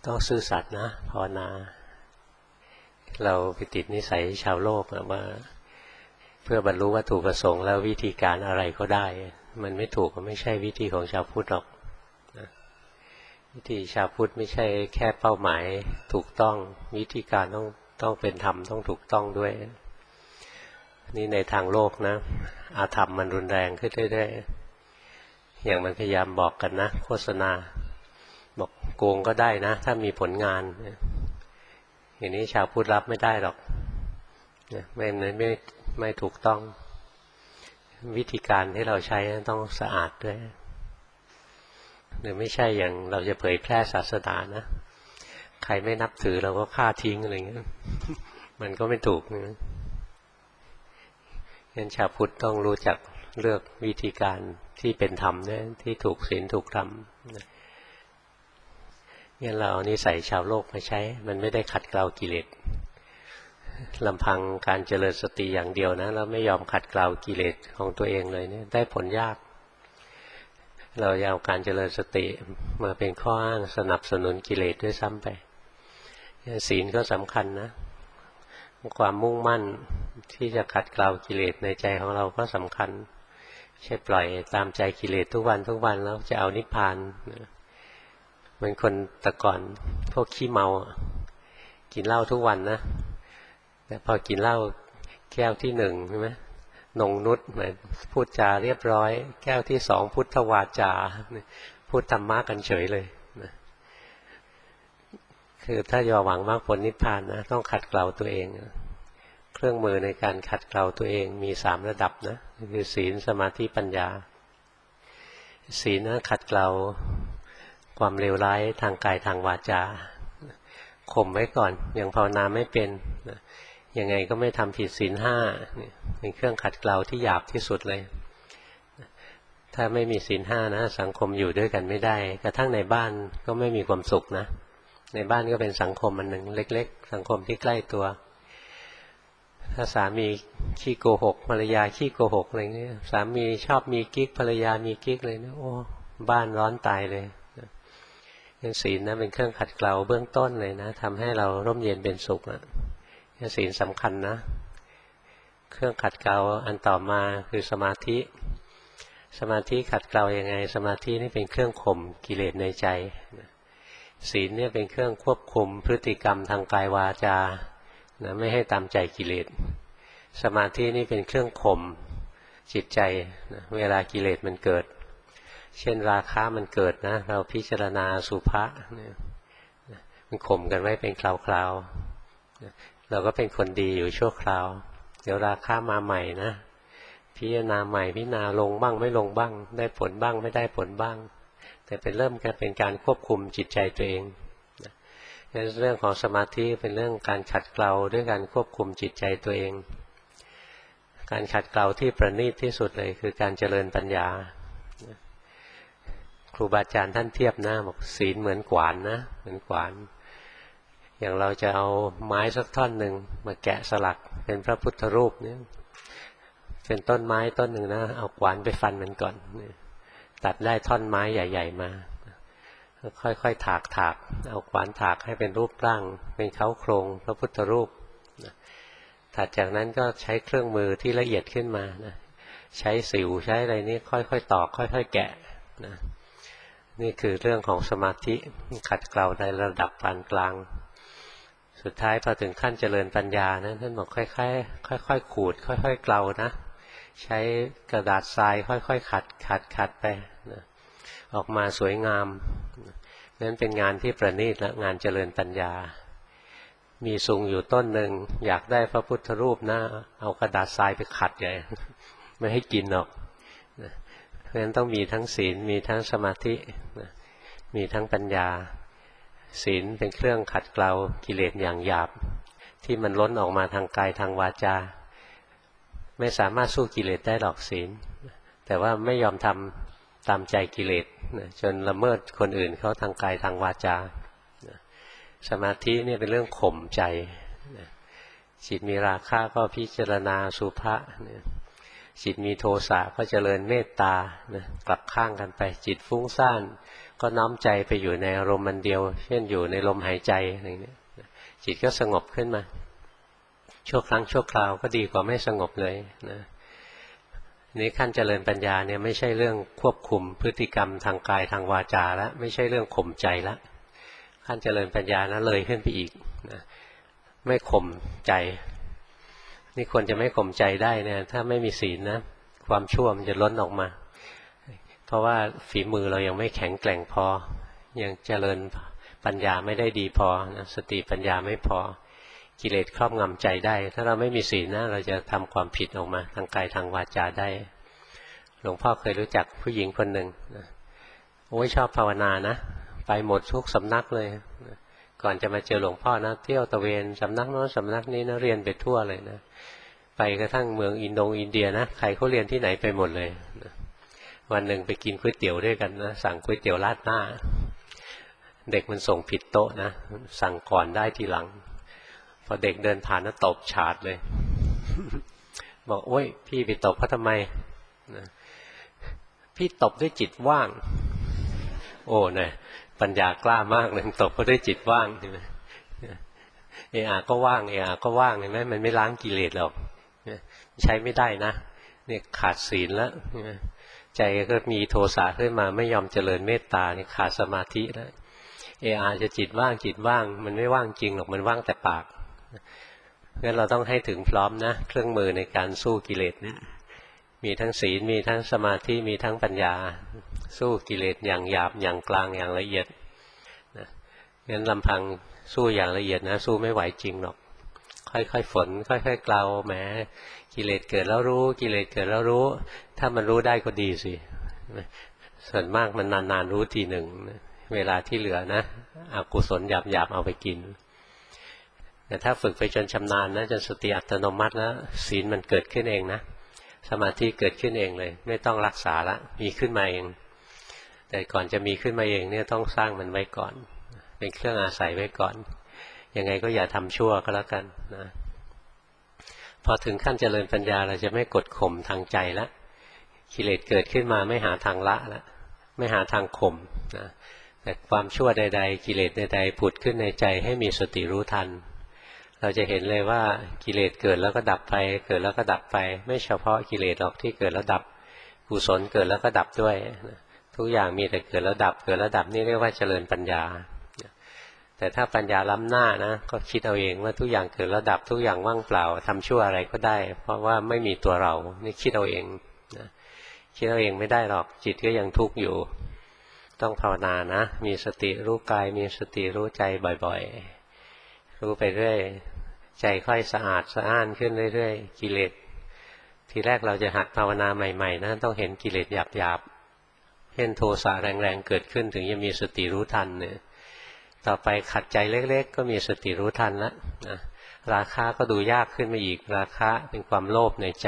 ต้องซื่อสัตย์นะภาวนาเราไปติดนิสัยชาวโลกว่าเพื่อบรรลุวัตถุประสงค์แล้ววิธีการอะไรก็ได้มันไม่ถูกมันไม่ใช่วิธีของชาวพุทธหรอกนะวิธีชาวพุทธไม่ใช่แค่เป้าหมายถูกต้องวิธีการต้องเป็นธรรมต้องถูกต้องด้วยนี่ในทางโลกนะอาธรรมมันรุนแรงขึ้นเรื่อยๆอย่างมันพยายามบอกกันนะโฆษณาบอกโกงก็ได้นะถ้ามีผลงานอย่างนี้ชาวพุทธรับไม่ได้หรอกไม่ถูกต้องวิธีการที่เราใช้ต้องสะอาดด้วยหรือไม่ใช่อย่างเราจะเผยแพร่ศาสนานะใครไม่นับถือเราก็ฆ่าทิ้งอะไรเงี้ยมันก็ไม่ถูกนะงั้นชาวพุทธต้องรู้จักเลือกวิธีการที่เป็นธรรมด้วยที่ถูกศีลถูกธรรมงั้นเราเอานิสัยชาวโลกมาใช้มันไม่ได้ขัดเกลากิเลสลำพังการเจริญสติอย่างเดียวนะแล้วไม่ยอมขัดเกลากิเลสของตัวเองเลยเนี่ยได้ผลยากเราเอาการเจริญสติมาเป็นข้ออ้างสนับสนุนกิเลสด้วยซ้ำไปศีลก็สำคัญนะความมุ่งมั่นที่จะขัดเกลากิเลสในใจของเราก็สำคัญใช่ปล่อยตามใจกิเลสทุกวันแล้วจะเอานิพพานเหมือนคนแต่ก่อนพวกขี้เมากินเหล้าทุกวันนะแต่พอกินเหล้าแก้วที่หนึ่งใช่ไหมนงนุชหมายพูดจาเรียบร้อยแก้วที่สองพุทธวาจาพูดธรรมะกันเฉยเลยนะคือถ้าจะหวังมรรคผลนิพพานนะต้องขัดเกลาตัวเองเครื่องมือในการขัดเกลาตัวเองมี3ระดับนะคือศีลสมาธิปัญญาศีลนะขัดเกลาความเลวร้ายทางกายทางวาจาข่มไว้ก่อนอย่างภาวนาไม่เป็นยังไงก็ไม่ทำผิดศีลห้าเป็นเครื่องขัดเกลาที่หยาบที่สุดเลยถ้าไม่มีศีลห้านะสังคมอยู่ด้วยกันไม่ได้กระทั่งในบ้านก็ไม่มีความสุขนะในบ้านก็เป็นสังคมอันหนึ่งเล็กๆสังคมที่ใกล้ตัวถ้าสามีขี้โกหกภรรยาขี้โกหกอะไรเงี้ยสามีชอบมีกิ๊กภรรยามีกิ๊กเลยนะโอ้บ้านร้อนตายเลยศีลนะเป็นเครื่องขัดเกลาเบื้องต้นเลยนะทำให้เราร่มเย็นเป็นสุขนะศีลสำคัญนะเครื่องขัดเกลาอันต่อมาคือสมาธิขัดเกลายังไงสมาธินี่เป็นเครื่องข่มกิเลสในใจศีลเนี่ยเป็นเครื่องควบคุมพฤติกรรมทางกายวาจานะไม่ให้ตามใจกิเลสสมาธินี่เป็นเครื่องข่มจิตใจนะเวลากิเลสมันเกิดเช่นราคะมันเกิดนะเราพิจารณาสุภะเนี่ยมันข่มกันไว้เป็นคราวๆเราก็เป็นคนดีอยู่ชั่วคราวเดี๋ยวราคะมาใหม่นะพิจารณาใหม่พิจารณาลงบ้างไม่ลงบ้างได้ผลบ้างไม่ได้ผลบ้างแต่เป็นเริ่มเป็นการควบคุมจิตใจตัวเองเรื่องของสมาธิเป็นเรื่องการขัดเกลาด้วยการควบคุมจิตใจตัวเองการขัดเกลาที่ประณีตที่สุดเลยคือการเจริญปัญญาครูบาอาจารย์ท่านเทียบนะบอกศีลเหมือนขวานนะเหมือนขวานอย่างเราจะเอาไม้สักท่อนหนึ่งมาแกะสลักเป็นพระพุทธรูปเนี่ยเป็นต้นไม้ต้นหนึ่งนะเอาขวานไปฟันมันก่อนตัดได้ท่อนไม้ใหญ่ๆมาค่อยๆถากเอาขวานถากให้เป็นรูปร่างเป็นเค้าโครงพระพุทธรูปถัดจากนั้นก็ใช้เครื่องมือที่ละเอียดขึ้นมานะใช้สิวใช้อะไรนี่ค่อยๆตอกค่อยๆแกะนะนี่คือเรื่องของสมาธิขัดเกลาในระดับปานกลางสุดท้ายพอถึงขั้นเจริญปัญญานะท่านบอกค่อยๆขูดค่อยๆเกลานะใช้กระดาษทรายค่อยๆขัดไปนะออกมาสวยงามนั้นเป็นงานที่ประณีตและงานเจริญปัญญามีสุงอยู่ต้นหนึ่งอยากได้พระพุทธรูปนะเอากระดาษทรายไปขัดใหญ่ไม่ให้กินหรอกเพราะฉะนั้นต้องมีทั้งศีลมีทั้งสมาธิมีทั้งปัญญาศีลเป็นเครื่องขัดเกลากิเลสอย่างหยาบที่มันล้นออกมาทางกายทางวาจาไม่สามารถสู้กิเลสได้หรอกศีลแต่ว่าไม่ยอมทำตามใจกิเลสจนละเมิดคนอื่นเขาทางกายทางวาจาสมาธินี่เป็นเรื่องข่มใจจิตมีราคะก็พิจารณาสุภะจิตมีโทสะก็เจริญเมตตากลับข้างกันไปจิตฟุ้งซ่านก็น้อมใจไปอยู่ในอารมณ์มันเดียวเช่นอยู่ในลมหายใจอะไรเงี้ยจิตก็สงบขึ้นมาชั่วครั้งชั่วคราวก็ดีกว่าไม่สงบเลยนะนี้ขั้นเจริญปัญญาเนี่ยไม่ใช่เรื่องควบคุมพฤติกรรมทางกายทางวาจาแล้วไม่ใช่เรื่องข่มใจแล้วขั้นเจริญปัญญานะเลยขึ้นไปอีกนะไม่ข่มใจนี่ควรจะไม่ข่มใจได้เนี่ยถ้าไม่มีศีลนะความชั่วมันจะล้นออกมาเพราะว่าฝีมือเรายังไม่แข็งแกร่งพอยังเจริญปัญญาไม่ได้ดีพอนะสติปัญญาไม่พอกิเลสครอบงำใจได้ถ้าเราไม่มีศีลนะเราจะทำความผิดออกมาทางกายทางวาจาได้หลวงพ่อเคยรู้จักผู้หญิงคนหนึ่งนะโอ้ยชอบภาวนานะไปหมดทุกสำนักเลยนะก่อนจะมาเจอหลวงพ่อนะเที่ยวตะเวนสำนักโน้นสำนักนี้นะเรียนไปทั่วเลยนะไปกระทั่งเมืองอินเดียนะใครเขาเรียนที่ไหนไปหมดเลยนะวันหนึ่งไปกินก๋วยเตี๋ยวด้วยกันนะสั่งก๋วยเตี๋ยวราดหน้าเด็กมันส่งผิดโต๊ะนะสั่งก่อนได้ทีหลังพอเด็กเดินผ่านนะตบฉาดเลยบอกโอ้ยพี่ไปตบเขาทำไมนะพี่ตบด้วยจิตว่างโอ้เนี่ยปัญญากล้ามากเลยตบเขาด้วยจิตว่างใช่ไหมเออาก็ว่างเออาก็ว่างเห็นไหมมันไม่ล้างกิเลสหรอกใช้ไม่ได้นะเนี่ยขาดศีลแล้วใจก็มีโทสะขึ้นมาไม่ยอมเจริญเมตตาเนี่ยขาดสมาธิแล้วเออาจะจิตว่างจิตว่างมันไม่ว่างจริงหรอกมันว่างแต่ปากงั้นเราต้องให้ถึงพร้อมนะเครื่องมือในการสู้กิเลสเนี่ยมีทั้งศีลมีทั้งสมาธิมีทั้งปัญญาสู้กิเลสอย่างหยาบอย่างกลางอย่างละเอียดนะงั้นลำพังสู้อย่างละเอียดนะสู้ไม่ไหวจริงหรอกค่อยๆฝนค่อยๆเกลาแหมกิเลสเกิดแล้วรู้กิเลสเกิดแล้วรู้ถ้ามันรู้ได้ก็ดีสิส่วนมากมันนานๆรู้ทีหนึ่งเวลาที่เหลือนะอกุศลหยาบๆเอาไปกินแต่ถ้าฝึกไปจนชำนาญนะจนสติอัตโนมัติแล้วศีลมันเกิดขึ้นเองนะสมาธิเกิดขึ้นเองเลยไม่ต้องรักษาละมีขึ้นมาเองแต่ก่อนจะมีขึ้นมาเองเนี่ยต้องสร้างมันไว้ก่อนเป็นเครื่องอาศัยไว้ก่อนยังไงก็อย่าทำชั่วก็แล้วกันนะพอถึงขั้นเจริญปัญญาเราจะไม่กดข่มทางใจละกิเลสเกิดขึ้นมาไม่หาทางละละไม่หาทางข่มนะแต่ความชั่วใดๆกิเลสใดๆผุดขึ้นในใจให้มีสติรู้ทันเราจะเห็นเลยว่ากิเลสเกิดแล้วก็ดับไปเกิดแล้วก็ดับไปไม่เฉพาะกิเลสหรอกที่เกิดแล้วดับกุศลเกิดแล้วก็ดับด้วยทุกอย่างมีแต่เกิดแล้วดับเกิดแล้วดับนี่เรียกว่าเจริญปัญญาแต่ถ้าปัญญาล้ำหน้านะก็คิดเอาเองว่าทุกอย่างเกิดแล้วดับทุกอย่างว่างเปล่าทำชั่วอะไรก็ได้เพราะว่าไม่มีตัวเรานี่คิดเอาเองนะคิดเอาเองไม่ได้หรอกจิตก็ยังทุกข์อยู่ต้องภาวนานะมีสติรู้กายมีสติรู้ใจบ่อยๆรู้ไปเรื่อยใจค่อยสะอาดสะอ้านขึ้นเรื่อยๆกิเลสทีแรกเราจะหัดภาวนาใหม่ๆนะต้องเห็นกิเลสหยาบๆเช่นโทสะแรงๆเกิดขึ้นถึงจะมีสติรู้ทันเนี่ยต่อไปขัดใจเล็กๆก็มีสติรู้ทันแล้วนะราคะก็ดูยากขึ้นมาอีกราคะเป็นความโลภในใจ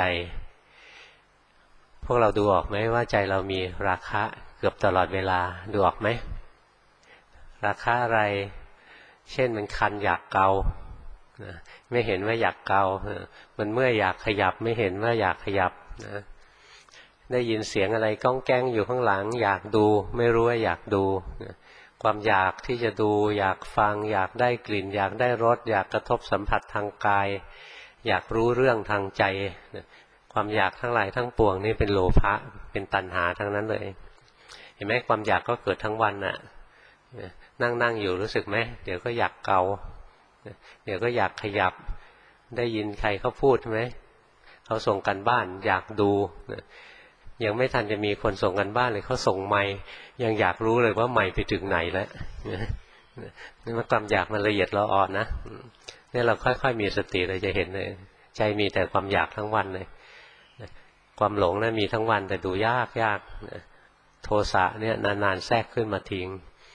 พวกเราดูออกไหมว่าใจเรามีราคะเกือบตลอดเวลาดูออกไหมราคะอะไรเช่นมันคันอยากเกาไม่เห็นว่าอยากเกามันเมื่อยอยากขยับไม่เห็นว่าอยากขยับนะได้ยินเสียงอะไรก้องแก้งอยู่ข้างหลังอยากดูไม่รู้ว่าอยากดูความอยากที่จะดูอยากฟังอยากได้กลิ่นอยากได้รสอยากกระทบสัมผัสทางกายอยากรู้เรื่องทางใจความอยากทั้งหลายทั้งปวงนี่เป็นโลภะเป็นตัณหาทั้งนั้นเลยเห็นไหมความอยากก็เกิดทั้งวันน่ะนั่งอยู่รู้สึกไหมเดี๋ยวก็อยากเกาเดี๋ยวก็อยากขยับได้ยินใครเขาพูดไหมเขาส่งกันบ้านอยากดูยังไม่ทันจะมีคนส่งกันบ้านเลยเขาส่งไมค์ยังอยากรู้เลยว่าไมค์ไปถึงไหนแล้วนี่มันความอยากมันละเอียดละอ่อนนะนี่เราค่อยๆมีสติเราจะเห็นเลยใจมีแต่ความอยากทั้งวันเลยความหลงนั้นมีทั้งวันแต่ดูยากโทสะเนี่ยนานๆแทรกขึ้นมาทิ้ง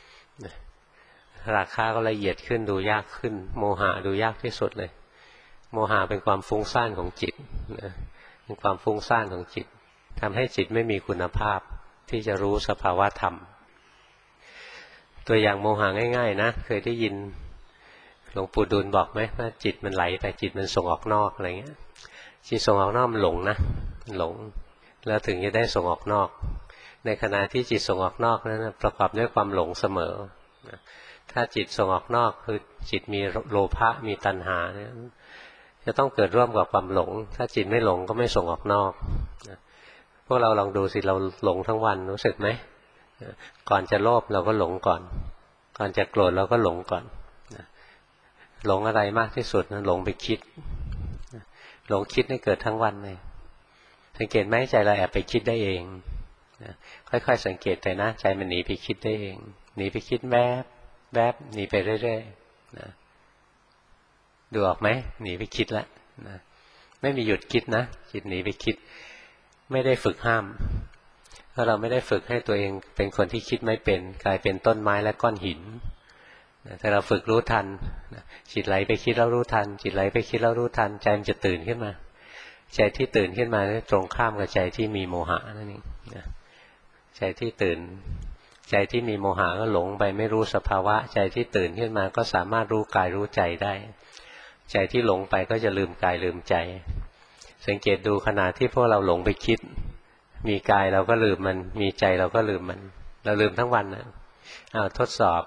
ราคะก็ละเอียดขึ้นดูยากขึ้นโมหะดูยากที่สุดเลยโมหะเป็นความฟุ้งซ่านของจิตเป็นความฟุ้งซ่านของจิตทำให้จิตไม่มีคุณภาพที่จะรู้สภาวะธรรมตัวอย่างโมหะง่ายๆนะเคยได้ยินหลวงปู่ดูลบอกไหมว่าจิตมันไหลไปจิตมันส่งออกนอกอะไรเงี้ยจิตส่งออกนอกมันหลงนะหลงแล้วถึงจะได้ส่งออกนอกในขณะที่จิตส่งออกนอกนั้นประกอบด้วยความหลงเสมอถ้าจิตส่งออกนอกคือจิตมีโลภะมีตัณหาเนี่ยจะต้องเกิดร่วมกับความหลงถ้าจิตไม่หลงก็ไม่ส่งออกนอกพวกเราลองดูสิเราหลงทั้งวันรู้สึกไหมก่อนจะโลภเราก็หลงก่อนก่อนจะโกรธเราก็หลงก่อนหลงอะไรมากที่สุดหลงไปคิดหลงคิดให้เกิดทั้งวันเลยสังเกตไหมใจเราแอบไปคิดได้เองค่อยๆสังเกตไปนะใจมันหนีไปคิดได้เองหนีไปคิดแวบแวบหนีไปเรื่อยๆนะดูออกไหมหนีไปคิดแล้วนะไม่มีหยุดคิดนะจิตหนีไปคิดไม่ได้ฝึกห้ามเพราะเราไม่ได้ฝึกให้ตัวเองเป็นคนที่คิดไม่เป็นกลายเป็นต้นไม้และก้อนหินแต่เราฝึกรู้ทันจิตไหลไปคิดแล้วรู้ทันจิตไหลไปคิดแล้วรู้ทันใจมันจะตื่นขึ้นมาใจที่ตื่นขึ้นมาตรงข้ามกับใจที่มีโมหะนั่นเองใจที่ตื่นใจที่มีโมหะก็หลงไปไม่รู้สภาวะใจที่ตื่นขึ้นมาก็สามารถรู้กายรู้ใจได้ใจที่หลงไปก็จะลืมกายลืมใจสังเกตดูขณะที่พวกเราหลงไปคิดมีกายเราก็ลืมมันมีใจเราก็ลืมมันเราลืมทั้งวันนะทดสอบ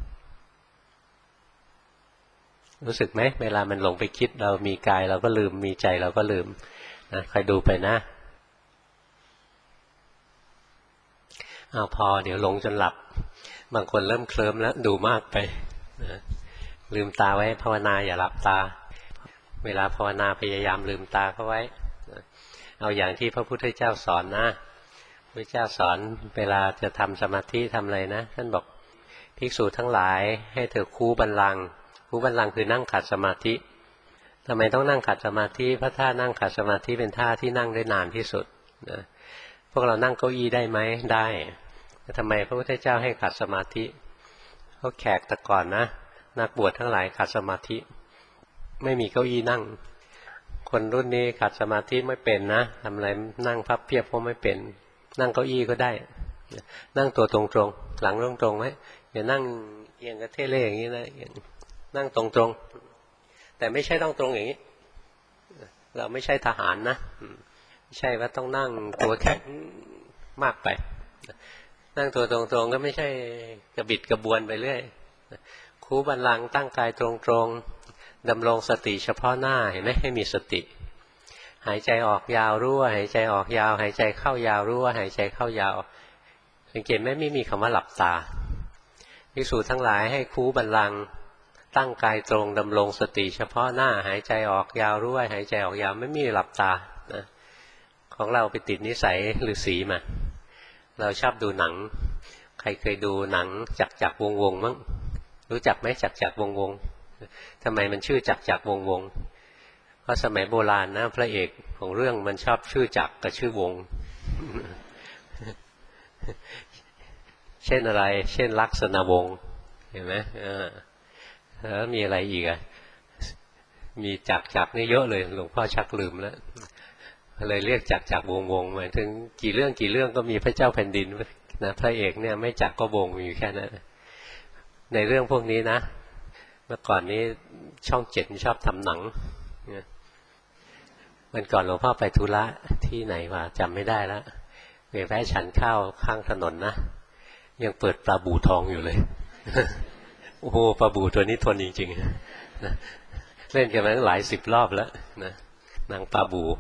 รู้สึกไหมเวลามันหลงไปคิดเรามีกายเราก็ลืมมีใจเราก็ลืมนะคอยดูไปนะพอเดี๋ยวหลงจนหลับบางคนเริ่มเคลิ้มแล้วดูมากไปนะลืมตาไว้ภาวนาอย่าหลับตาเวลาภาวนาพยายามลืมตาเข้าไว้เอาอย่างที่พระพุทธเจ้าสอนนะพระเจ้าสอนเวลาจะทำสมาธิทำอะไรนะท่านบอกภิกษุทั้งหลายให้เธอคูบัลลังก์คูบัลลังก์คือนั่งขัดสมาธิทำไมต้องนั่งขัดสมาธิเพราะท่านั่งขัดสมาธิเป็นท่าที่นั่งได้นานที่สุดนะพวกเรานั่งเก้าอี้ได้ไหมได้แต่ทำไมพระพุทธเจ้าให้ขัดสมาธิเพราะแขกแต่ก่อนนะนักบวชทั้งหลายขัดสมาธิไม่มีเก้าอี้นั่งคนรุ่นนี้ขัดสมาธิไม่เป็นนะทำอะไรนั่งพับเพียบก็ไม่เป็นนั่งเก้าอี้ก็ได้นั่งตัวตรงๆหลังตรงๆไว้อย่านั่งเอียงกระเทเล่อย่างนี้นะนั่งตรงๆแต่ไม่ใช่ต้องตรงอย่างนี้เราไม่ใช่ทหารนะไม่ใช่ว่าต้องนั่งตัวแข็งมากไปนั่งตัวตรงๆก็ไม่ใช่กระบิดกระบวนไปเรื่อยคูบัลลังก์ตั้งกายตรงๆดำรงสติเฉพาะหน้าเห็นไหมให้มีสติหายใจออกยาวรู้ว่าหายใจออกยาวหายใจเข้ายาวรู้ว่าหายใจเข้ายาวสังเกตไหมไม่มีคำว่าหลับตาภิกษุทั้งหลายให้คูบัลลังก์ตั้งกายตรงดำรงสติเฉพาะหน้าหายใจออกยาวรู้ว่าหายใจออกยาวไม่มีหลับตานะของเราไปติดนิสัยฤาษีมาเราชอบดูหนังใครเคยดูหนังจักรวงมั้งรู้จักไหมจักรวงทำไมมันชื่อจักรวงเพราะสมัยโบราณนะพระเอกของเรื่องมันชอบชื่อจักรกับชื่อวง เช่นอะไรเช่นลักษณะวงเห็นไหมแล้วมีอะไรอีกอ่ะมีจักรนี่เยอะเลยหลวงพ่อชักลืมแล้วเลยเรียกจักรวงหมายถึงกี่เรื่องก็มีพระเจ้าแผ่นดินนะพระเอกเนี่ยไม่จักรก็วงอยู่แค่นั้นในเรื่องพวกนี้นะเมื่อก่อนนี้ช่อง7ชอบทำหนังวันก่อนหลวงพ่อไปธุระที่ไหนวะจำไม่ได้แล้วไปแวะฉันข้าวข้างถนนนะยังเปิดปลาบู่ทองอยู่เลยโอ้โหปลาบู่ตัวนี้ทนจริงๆนะเล่นกันมาหลาย10 รอบแล้วนะนางปลาบู่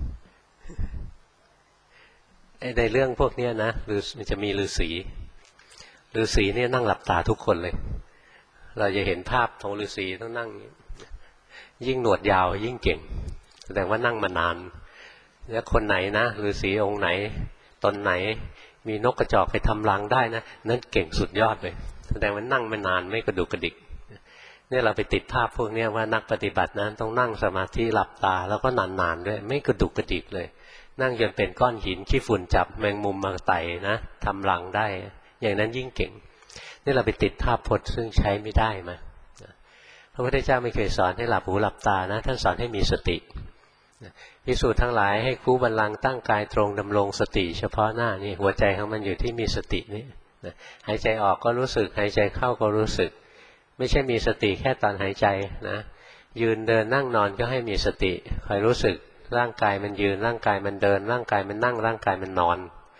ในเรื่องพวกนี้นะมันจะมีฤาษีเนี่ยนั่งหลับตาทุกคนเลยเราจะเห็นภาพของฤาษีต้องนั่งยิ่งหนวดยาวยิ่งเก่งแสดงว่านั่งมานานแล้วคนไหนนะฤาษีองค์ไหนตนไหนมีนกกระจอกไปทำรังได้นะนั่นเก่งสุดยอดเลยแสดงว่านั่งมานานไม่กระดุกกระดิกเนี่ยเราไปติดภาพพวกนี้ว่านักปฏิบัตินั้นต้องนั่งสมาธิหลับตาแล้วก็นานๆด้วยไม่กระดุกกระดิกเลยนั่งจนเป็นก้อนหินขี้ฝุ่นจับแมงมุมมาไต่นะทำรังได้อย่างนั้นยิ่งเก่งนี่เราไปติดภาพพจน์ซึ่งใช้ไม่ได้มาพระพุทธเจ้าไม่เคยสอนให้หลับหูหลับตานะท่านสอนให้มีสติภิกษุทั้งหลายให้คูบัลลังก์ตั้งกายตรงดำรงสติเฉพาะหน้านี่หัวใจของมันอยู่ที่มีสตินี่หายใจออกก็รู้สึกหายใจเข้าก็รู้สึกไม่ใช่มีสติแค่ตอนหายใจนะยืนเดินนั่งนอนก็ให้มีสติคอยรู้สึกร่างกายมันยืนร่างกายมันเดินร่างกายมันนั่งร่างกายมันนอน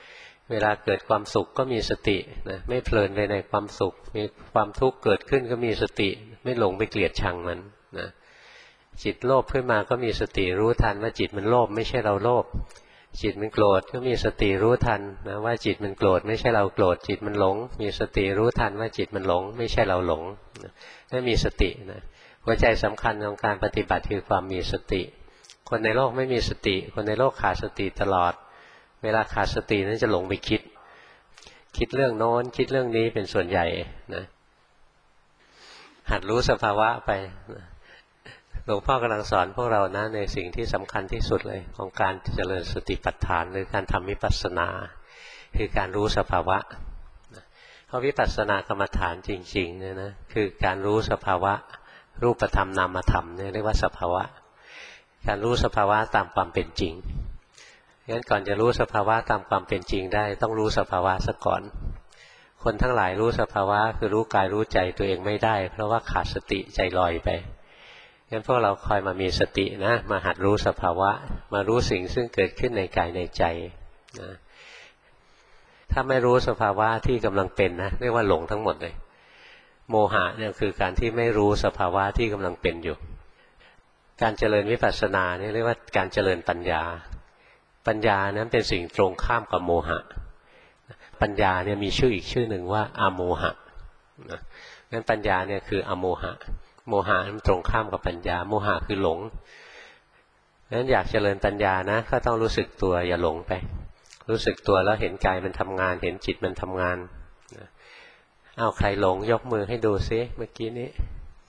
เวลาเกิดความสุขก็มีสตินะไม่เพลินไปในความสุขมีความทุกข์เกิดขึ้นก็มีสติไม่หลงไปเกลียดชังมันนะจิตโลภขึ้นมาก็มีสติรู้ทันว่าจิตมันโลภไม่ใช่เราโลภจิตมันโกรธก็มีสติรู้ทันนะว่าจิตมันโกรธไม่ใช่เราโกรธจิตมันหลงมีสติรู้ทันว่าจิตมันหลงไม่ใช่เราหลงนั่นมีสตินะหัวใจสำคัญของการปฏิบัติคือความมีสติคนในโลกไม่มีสติคนในโลกขาดสติตลอดเวลาขาดสตินั้นจะหลงไปคิดเรื่องโน้นคิดเรื่องนี้เป็นส่วนใหญ่นะหัดรู้สภาวะไปนะหลวงพ่อกำลังสอนพวกเรานะในสิ่งที่สำคัญที่สุดเลยของการเจริญสติปัฏฐานหรือการทำวิปัสสนาคือการรู้สภาวะเพราะวิปัสสนากรรมฐานจริงๆเนี่ยนะคือการรู้สภาวะรูปธรรมนามธรรมเนี่ยเรียกว่าสภาวะการรู้สภาวะตามความเป็นจริงงั้นก่อนจะรู้สภาวะตามความเป็นจริงได้ต้องรู้สภาวะซะก่อนคนทั้งหลายรู้สภาวะคือรู้กายรู้ใจตัวเองไม่ได้เพราะว่าขาดสติใจลอยไปงั้นพวกเราคอยมามีสตินะมาหัดรู้สภาวะมารู้สิ่งซึ่งเกิดขึ้นในกายในใจนะถ้าไม่รู้สภาวะที่กำลังเป็นนะเรียกว่าหลงทั้งหมดเลยโมหะเนี่ยคือการที่ไม่รู้สภาวะที่กำลังเป็นอยู่การเจริญวิปัสสนาเนี่ยเรียกว่าการเจริญปัญญาปัญญานั้นเป็นสิ่งตรงข้ามกับโมหะปัญญาเนี่ยมีชื่ออีกชื่อหนึ่งว่าอโมหะงั้นปัญญาเนี่ยคืออโมหะโมหะมันตรงข้ามกับปัญญาโมหะคือหลงงั้นอยากเจริญปัญญานะก็ต้องรู้สึกตัวอย่าหลงไปรู้สึกตัวแล้วเห็นกายมันทำงานเห็นจิตมันทำงานเอาใครหลงยกมือให้ดูซิเมื่อกี้นี้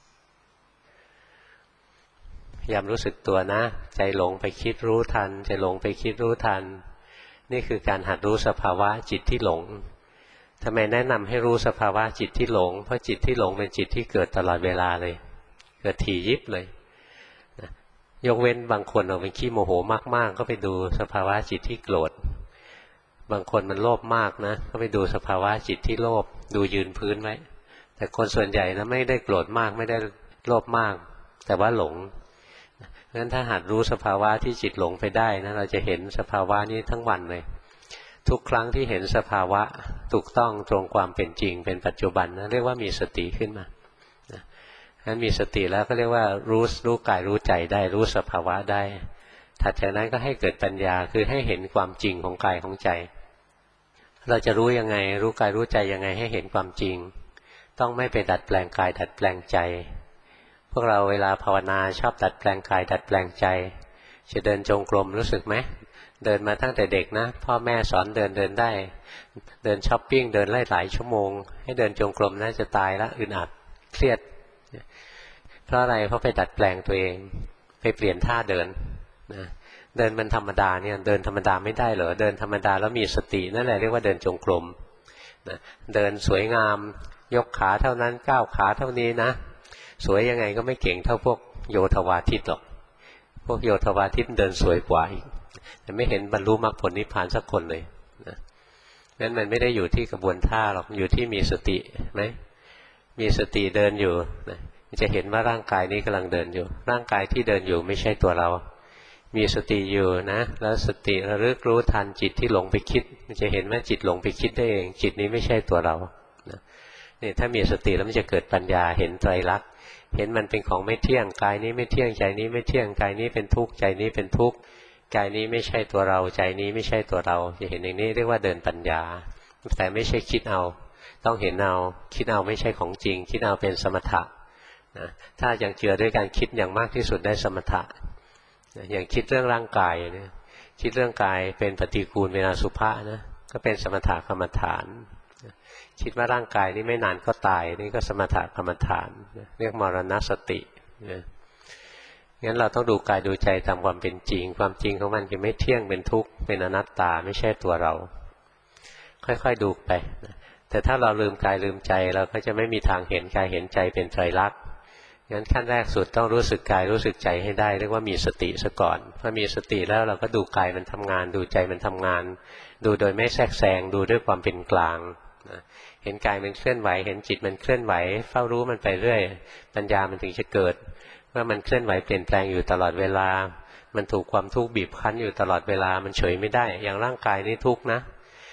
พยายามรู้สึกตัวนะใจหลงไปคิดรู้ทันใจหลงไปคิดรู้ทันนี่คือการหัดรู้สภาวะจิตที่หลงทำไมแนะนำให้รู้สภาวะจิตที่หลงเพราะจิตที่หลงเป็นจิตที่เกิดตลอดเวลาเลยเกิดถี่ยิบเลยยกเว้นบางคนเอาเป็นขี้โมโหมากๆก็ไปดูสภาวะจิตที่โกรธบางคนมันโลภมากนะก็ไปดูสภาวะจิตที่โลภดูยืนพื้นไว้แต่คนส่วนใหญ่นะไม่ได้โกรธมากไม่ได้โลภมากแต่ว่าหลงงั้นถ้าหัดรู้สภาวะที่จิตหลงไปได้นะเราจะเห็นสภาวะนี้ทั้งวันเลยทุกครั้งที่เห็นสภาวะถูกต้องตรงความเป็นจริงเป็นปัจจุบันนะเรียกว่ามีสติขึ้นมางั้นมีสติแล้วก็เรียกว่ารู้กายรู้ใจได้รู้สภาวะได้ถัดจากนั้นก็ให้เกิดปัญญาคือให้เห็นความจริงของกายของใจเราจะรู้ยังไงรู้กายรู้ใจยังไงให้เห็นความจริงต้องไม่ไปดัดแปลงกายดัดแปลงใจพวกเราเวลาภาวนาชอบดัดแปลงกายดัดแปลงใจจะเดินจงกรมรู้สึกไหมเดินมาตั้งแต่เด็กนะพ่อแม่สอนเดินได้เดินช้อปปิ้งเดินหลายชั่วโมงให้เดินจงกรมน่าจะตายแล้วอึดอัดเครียดเพราะอะไรเพราะไปดัดแปลงตัวเองไปเปลี่ยนท่าเดินนะเดินมันธรรมดาเนี่ยเดินธรรมดาไม่ได้เหรอเดินธรรมดาแล้วมีสตินั่นแหละเรียกว่าเดินจงกรมนะเดินสวยงามยกขาเท่านั้นก้าวขาเท่านี้นะสวยยังไงก็ไม่เก่งเท่าพวกโยธวาทิตหรอกพวกโยธวาทิตเดินสวยกว่าอีกแต่ไม่เห็นบรรลุมรรคผลนิพพานสักคนเลยนะงั้นมันไม่ได้อยู่ที่กระบวนท่าหรอกอยู่ที่มีสติไหมมีสติเดินอยู่นะจะเห็นว่าร่างกายนี้กำลังเดินอยู่ร่างกายที่เดินอยู่ไม่ใช่ตัวเรามีสติอยู่นะแล้วสติระลึกรู้ทันจิตที่หลงไปคิดจะเห็นว่าจิตหลงไปคิดได้เองจิตนี้ไม่ใช่ตัวเรานะนี่ถ้ามีสติแล้วมันจะเกิดปัญญาเห็นไตรลักษณ์เห็นมันเป็นของไม่เที่ยงกายนี้ไม่เที่ยงใจนี้ไม่เที่ยงกายนี้เป็นทุกข์ใจนี้เป็นทุกข์กายนี้ไม่ใช่ตัวเราใจนี้ไม่ใช่ตัวเราจะเห็นอย่างนี้เรียกว่าเดินปัญญาแต่ไม่ใช่คิดเอาต้องเห็นเอาคิดเอาไม่ใช่ของจริงคิดเอาเป็นสมถะนะถ้ายังเจือด้วยการคิดอย่างมากที่สุดได้สมถะอย่างคิดเรื่องร่างกายเนี่ยคิดเรื่องกายเป็นปฏิกูลเป็นอสุภะนะก็เป็นสมถะกรรมฐานคิดว่าร่างกายนี้ไม่นานก็ตายนี่ก็สมถะกรรมฐานเรียกมรณสติงั้นเราต้องดูกายดูใจตามความเป็นจริงความจริงของมันคือไม่เที่ยงเป็นทุกข์เป็นอนัตตาไม่ใช่ตัวเราค่อยๆดูไปแต่ถ้าเราลืมกายลืมใจเราก็จะไม่มีทางเห็นกายเห็นใจเป็นไตรลักษณ์งั้นขั้นแรกสุดต้องรู้สึกกายรู้สึกใจให้ได้เรียกว่ามีสติซะก่อนพอมีสติแล้วเราก็ดูกายมันทำงานดูใจมันทำงานดูโดยไม่แทรกแซงดูด้วยความเป็นกลางเห็นกายมันเคลื่อนไหวเห็นจิตมันเคลื่อนไหวเฝ้ารู้มันไปเรื่อยปัญญามันถึงจะเกิดว่ามันเคลื่อนไหวเปลี่ยนแปลงอยู่ตลอดเวลามันถูกความทุกข์บีบคั้นอยู่ตลอดเวลามันเฉยไม่ได้อย่างร่างกายนี่ทุกข์นะ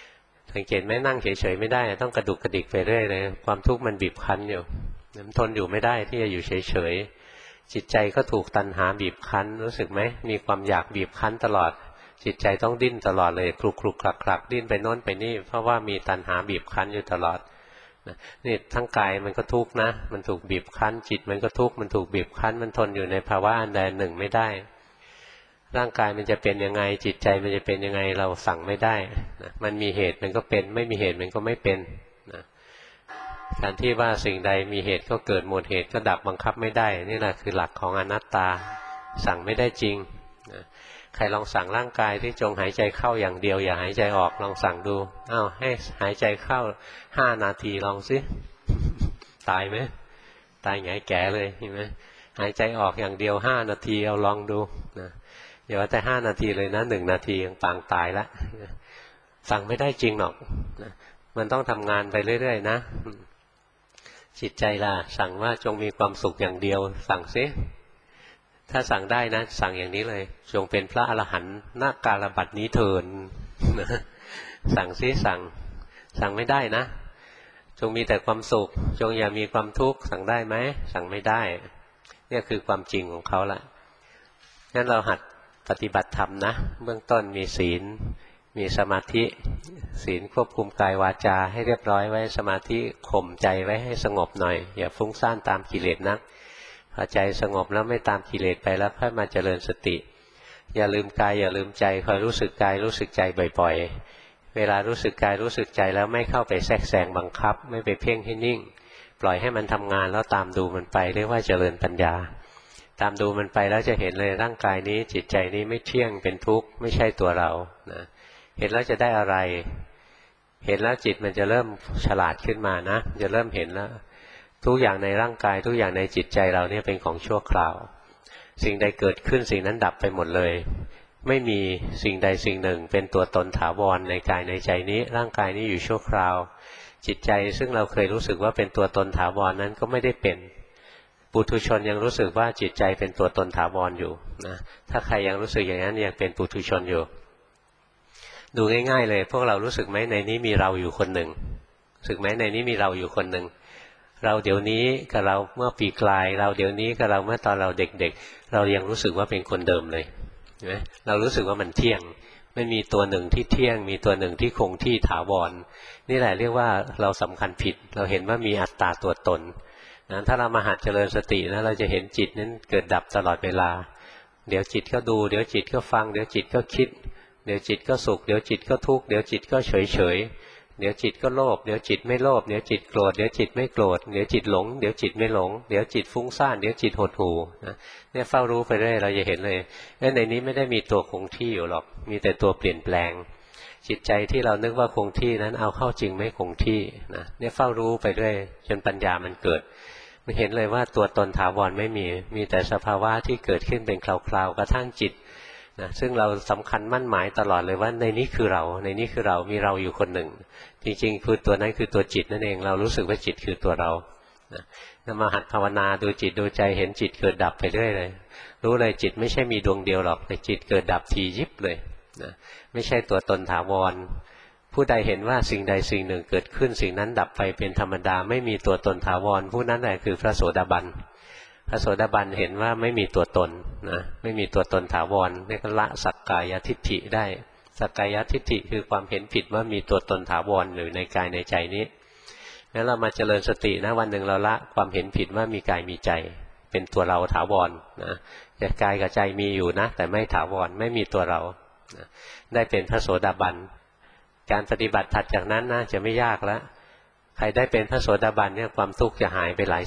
สังเกตไหมนั่งเฉยๆไม่ได้ต้องกระดุกกระดิกไปเรื่อยเลยความทุกข์มันบีบคั้นอยู่มันทนอยู่ไม่ได้ที่จะอยู่เฉยๆจิตใจก็ถูกตัณหาบีบคั้นรู้สึกไหมมีความอยากบีบคั้นตลอดจิตใจต้องดิ้นตลอดเลยคลุกคลุกคลักคลักดิ้นไปโน้นไปนี่เพราะว่ามีตัณหาบีบคั้นอยู่ตลอดนี่ทั้งกายมันก็ทุกข์นะมันถูกบีบคั้นจิตมันก็ทุกข์มันถูกบีบคั้นมันทนอยู่ในภาวะอันใดหนึ่งไม่ได้ร่างกายมันจะเป็นยังไงจิตใจมันจะเป็นยังไงเราสั่งไม่ได้นะมันมีเหตุมันก็เป็นไม่มีเหตุมันก็ไม่เป็นนะการที่ว่าสิ่งใดมีเหตุก็เกิดหมดเหตุก็ดับบังคับไม่ได้นี่แหละคือหลักของอนัตตาสั่งไม่ได้จริงนะใครลองสั่งร่างกายที่จงหายใจเข้าอย่างเดียวอย่าหายใจออกลองสั่งดูอ้าวให้หายใจเข้า5 นาทีลองสิตายไหมตายไงแก่เลยเห็นไหมหายใจออกอย่างเดียว5 นาทีเอาลองดูนะอย่าว่าแต่5 นาทีเลยนะ1 นาทียังปางตายละสั่งไม่ได้จริงหรอกนะมันต้องทำงานไปเรื่อยๆนะจิตใจล่ะสั่งว่าจงมีความสุขอย่างเดียวสั่งสิถ้าสั่งได้นะสั่งอย่างนี้เลยจงเป็นพระอรหันต์ณกาลบัดนี้เถิดสั่งสิสั่งไม่ได้นะจงมีแต่ความสุขจงอย่ามีความทุกข์สั่งได้ไหมสั่งไม่ได้เนี่ยคือความจริงของเขาละงั้นเราหัดปฏิบัติธรรมนะเบื้องต้นมีศีลมีสมาธิศีลควบคุมกายวาจาให้เรียบร้อยไว้สมาธิข่มใจไว้ให้สงบหน่อยอย่าฟุ้งซ่านตามกิเลสนักพอใจสงบแล้วไม่ตามกิเลสไปแล้วค่อยมาเจริญสติอย่าลืมกายอย่าลืมใจคอยรู้สึกกายรู้สึกใจบ่อยๆเวลารู้สึกกายรู้สึกใจแล้วไม่เข้าไปแทรกแซงบังคับไม่ไปเพ่งให้นิ่งปล่อยให้มันทำงานแล้วตามดูมันไปเรียกว่าเจริญปัญญาตามดูมันไปแล้วจะเห็นเลยร่างกายนี้จิตใจนี้ไม่เที่ยงเป็นทุกข์ไม่ใช่ตัวเรานะเห็นแล้วจะได้อะไรเห็นแล้วจิตมันจะเริ่มฉลาดขึ้นมานะจะเริ่มเห็นแล้วทุกอย่างในร่างกายทุกอย่างในจิตใจเราเนี่ยเป็นของชั่วคราวสิ่งใดเกิดขึ้นสิ่งนั้นดับไปหมดเลยไม่มีสิ่งใดสิ่งหนึ่งเป็นตัวตนถาวรในกายในใจนี้ร่างกายนี้อยู่ชั่วคราวจิตใจซึ่งเราเคยรู้สึกว่าเป็นตัวตนถาวรนั้นก็ไม่ได้เป็นปุถุชนยังรู้สึกว่าจิตใจเป็นตัวตนถาวรอยู่นะถ้าใครยังรู้สึกอย่างนั้นยังเป็นปุถุชนอยู่ดูง่ายๆเลยพวกเรารู้สึกไหมในนี้มีเราอยู่คนหนึ่งรู้สึกไหมในนี้มีเราอยู่คนหนึ่งเราเดี๋ยวนี้กับเราเมื่อปีกลายเราเดี๋ยวนี้กับเราเมื่อตอนเราเด็กๆเรายังรู้สึกว่าเป็นคนเดิมเลยเห็นไหมเรารู้สึกว่ามันเที่ยงไม่มีตัวหนึ่งที่เที่ยงมีตัวหนึ่งที่คงที่ถาวรนี่แหละเรียกว่าเราสำคัญผิดเราเห็นว่ามีอัตตาตัวตนนะถ้าเรามาหัดเจริญสตินะเราจะเห็นจิตนั้นเกิดดับตลอดเวลาเดี๋ยวจิตก็ดูเดี๋ยวจิตก็ฟังเดี๋ยวจิตก็คิดเดี๋ยวจิตก็สุขเดี๋ยวจิตก็ทุกข์เดี๋ยวจิตก็เฉยเฉยเดี๋ยวจิตก็โลภเดี๋ยวจิตไม่โลภเดี๋ยวจิตโกรธเดี๋ยวจิตไม่โกรธเดี๋ยวจิตหลงเดี๋ยวจิตไม่หลงเดี๋ยวจิตฟุ้งซ่านเดี๋ยวจิตหดหู่นะเนี่ยเฝ้ารู้ไปเรื่อยเราจะเห็นเลยในนี้ไม่ได้มีตัวคงที่อยู่หรอกมีแต่ตัวเปลี่ยนแปลงจิตใจที่เรานึกว่าคงที่นั้นเอาเข้าจริงไม่คงที่นะเนี่ยเฝ้ารู้ไปเรื่อยจนปัญญามันเกิดมันเห็นเลยว่าตัวตนถาวรไม่มีแต่สภาวะที่เกิดขึ้นเป็นคราวๆกระทั่งจิตนะซึ่งเราสำคัญมั่นหมายตลอดเลยว่าในนี้คือเราในนี้คือเรามีเราอยู่คนหนึ่งจริงๆคือตัวนั้นคือตัวจิตนั่นเองเรารู้สึกว่าจิตคือตัวเรานะมาหัดภาวนาดูจิตดูใจเห็นจิตเกิดดับไปเรื่อยเลยรู้เลยจิตไม่ใช่มีดวงเดียวหรอกแต่จิตเกิดดับทียิบเลยนะไม่ใช่ตัวตนถาวรผู้ใดเห็นว่าสิ่งใดสิ่งหนึ่งเกิดขึ้นสิ่งนั้นดับไปเป็นธรรมดาไม่มีตัวตนถาวรผู้นั้นแหละคือพระโสดาบันพระโสดาบันเห็นว่าไม่มีตัวตนนะไม่มีตัวตนถาวรเรียกละสักกายทิฏฐิได้สักกายทิฏฐิคือความเห็นผิดว่ามีตัวตนถาวรอยู่ในกายในใจนี้งั้นเรามาเจริญสตินะวันหนึ่งเราละความเห็นผิดว่ามีกายมีใจเป็นตัวเราถาวรนะแต่กายกับใจมีอยู่นะแต่ไม่ถาวรไม่มีตัวเรานะได้เป็นพระโสดาบันการปฏิบัติถัดจากนั้นนะจะไม่ยากแล้วใครได้เป็นพระโสดาบันเนี่ยความทุกข์จะหายไปหลาย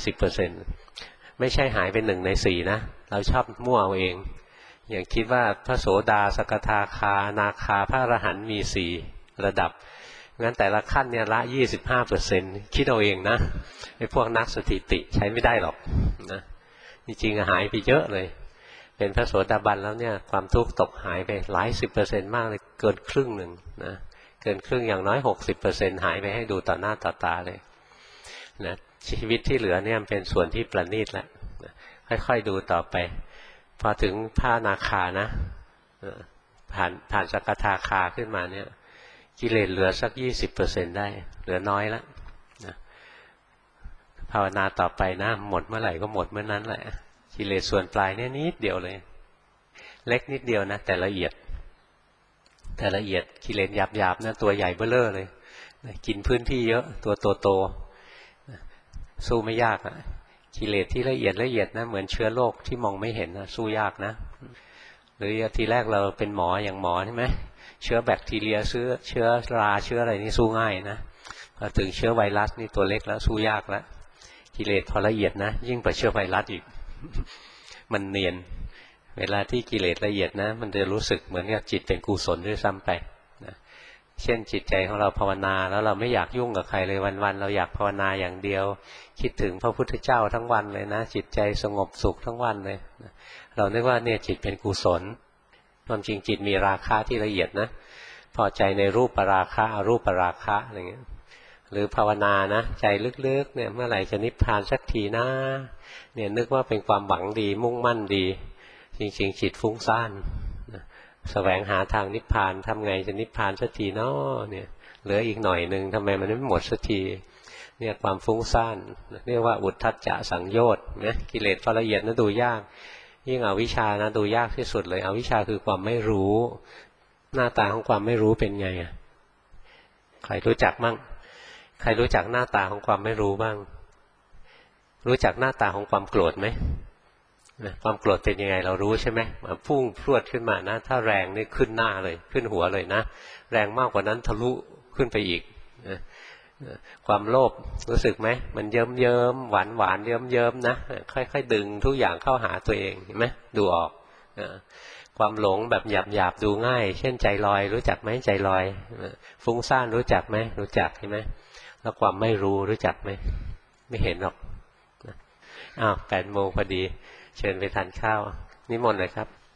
10%ไม่ใช่หายไป1 ใน 4นะเราชอบมั่วเอาเองอย่างคิดว่าพระโสดาสกทาคาอนาคาพระอรหันต์มี4ระดับงั้นแต่ละขั้นเนี่ยละ 25% คิดเอาเองนะไอ้พวกนักสถิติใช้ไม่ได้หรอกนะจริงๆหายไปเยอะเลยเป็นพระโสดาบันแล้วเนี่ยความทุกข์ตกหายไปหลาย 10% มากเลยเกินครึ่งหนึ่งนะเกินครึ่งอย่างน้อย 60% หายไปให้ดูต่อหน้าต่อตาเลยนะชีวิตที่เหลือเนี่ยเป็นส่วนที่ประณีตแล้วค่อยๆดูต่อไปพอถึงพระอนาคานะผ่านสกทาคาขึ้นมาเนี่ยกิเลสเหลือสัก20%ได้เหลือน้อยแล้วนะภาวนาต่อไปนะหมดเมื่อไหร่ก็หมดเมื่อนั้นแหละกิเลสส่วนปลายเนี่ยนิดเดียวเลยเล็กนิดเดียวนะแต่ละเอียดกิเลสหยาบๆนะตัวใหญ่เบ้อเร่อเลยกินพื้นที่เยอะตัวโตๆสู้ไม่ยากอะกิเลสที่ละเอียดนะเหมือนเชื้อโรคที่มองไม่เห็นนะสู้ยากนะหรือทีแรกเราเป็นหมออย่างหมอใช่ไหมเชื้อแบคทีเรียเชื้อราเชื้ออะไรนี่สู้ง่ายนะพอถึงเชื้อไวรัสนี่ตัวเล็กแล้วสู้ยากแล้วกิเลสพอละเอียดนะยิ่งกว่าเชื้อไวรัสอีก มันเนียนเวลาที่กิเลสละเอียดนะมันจะรู้สึกเหมือนกับจิตเป็นกุศลด้วยซ้ำไปนะเช่นจิตใจของเราภาวนาแล้วเราไม่อยากยุ่งกับใครเลยวันๆเราอยากภาวนาอย่างเดียวคิดถึงพระพุทธเจ้าทั้งวันเลยนะจิตใจสงบสุขทั้งวันเลยนะเรานึกว่าเนี่ยจิตเป็นกุศลความจริงจิตมีราคะที่ละเอียดนะพอใจในรูปราคะอรูปราคะอะไรเงี้ยหรือภาวนานะใจลึกๆเนี่ยเมื่อไหร่จะนิพพานสักทีนะเนี่ยนึกว่าเป็นความหวังดีมุ่งมั่นดีจริงๆจิตฟุ้งซ่านนะแสวงหาทางนิพพานทำไงจะนิพพานสักทีเนาะเนี่ยเหลืออีกหน่อยนึงทำไมมันไม่หมดสักทีเนี่ยความฟุ้งซ่านเรียกว่าอุทธัจจะสังโยชน์นะกิเลสละเอียดนะดูยากยิ่งอวิชชานะดูยากที่สุดเลยอวิชชาคือความไม่รู้หน้าตาของความไม่รู้เป็นไงอ่ะใครรู้จักมั่งใครรู้จักหน้าตาของความไม่รู้บ้างรู้จักหน้าตาของความโกรธไหมความโกรธเป็นยังไงเรารู้ใช่ไหมพุ่งพรวดขึ้นมานะถ้าแรงนี่ขึ้นหน้าเลยขึ้นหัวเลยนะแรงมากกว่านั้นทะลุขึ้นไปอีกนะความโลภรู้สึกไหมมันเยิ้มหวานเยิ้มนะค่อยๆดึงทุกอย่างเข้าหาตัวเองเห็นไหมดูออกความหลงแบบหยาบดูง่ายเช่นใจลอยรู้จักไหมใจลอยฟุ้งซ่านรู้จักไหมรู้จักใช่ไหมแล้วความไม่รู้รู้จักไหมไม่เห็นหรอก8 โมงพอดีเชิญไปทานข้าวนิมนต์เลยครับ